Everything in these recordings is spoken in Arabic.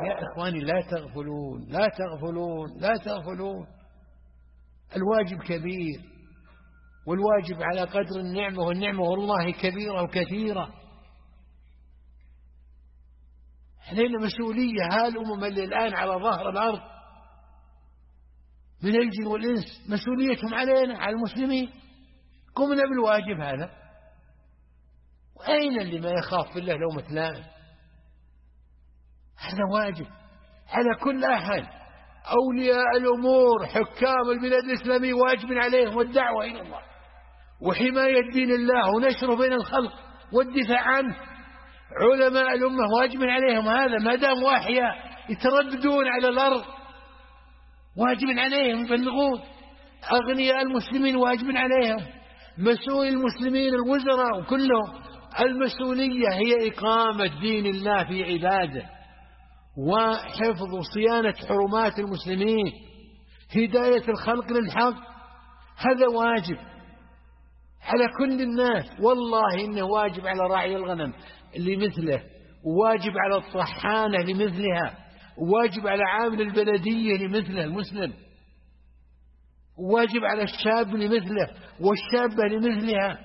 يا إخواني لا تغفلون لا تغفلون لا تغفلون، الواجب كبير، والواجب على قدر النعمة، والنعمة والله كبيرة وكثيرة. علينا مسؤولية. هالأمم اللي الآن على ظهر الأرض من الجن والإنس مسؤوليتهم علينا، على المسلمين. قمنا بالواجب هذا. وأين اللي ما يخاف في الله لومة لائم؟ هذا واجب على كل أحد. أولياء الأمور حكام البلاد الإسلامية واجب عليهم والدعوة إلى الله وحماية دين الله ونشره بين الخلق والدفاع عنه. علماء الأمة واجب عليهم هذا، ما دام واحياء يترددون على الأرض واجب عليهم يبلغون. أغنياء المسلمين واجب عليهم، مسؤول المسلمين الوزراء وكلهم. المسؤولية هي إقامة دين الله في عباده، وحفظ وصيانة حرمات المسلمين، هداية الخلق للحق. هذا واجب على كل الناس. والله إنه واجب على راعي الغنم لمثله، وواجب على الطحانة لمثلها، وواجب على عامل البلدية لمثله المسلم، وواجب على الشاب لمثله والشابة لمثلها.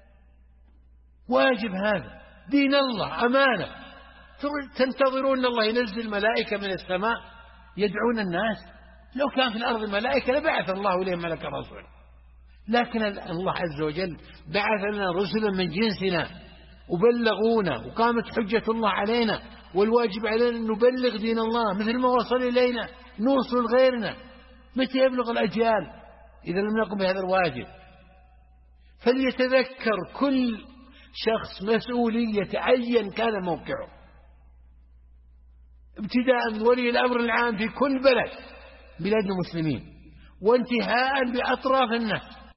واجب هذا. دين الله أمانة. تنتظرون أن الله ينزل ملائكة من السماء يدعون الناس؟ لو كان في الأرض ملائكة لبعث الله إليهم ملك رسول. لكن الله عز وجل بعث لنا رسلا من جنسنا وبلغونا، وقامت حجة الله علينا، والواجب علينا أن نبلغ دين الله مثل ما وصل إلينا نوصل لغيرنا. متى يبلغ الأجيال إذا لم نقم بهذا الواجب؟ فليتذكر كل شخص مسؤولية أيا كان موقعه، ابتداء من ولي الأمر العام في كل بلد بلاد المسلمين، وانتهاء بأطراف الناس.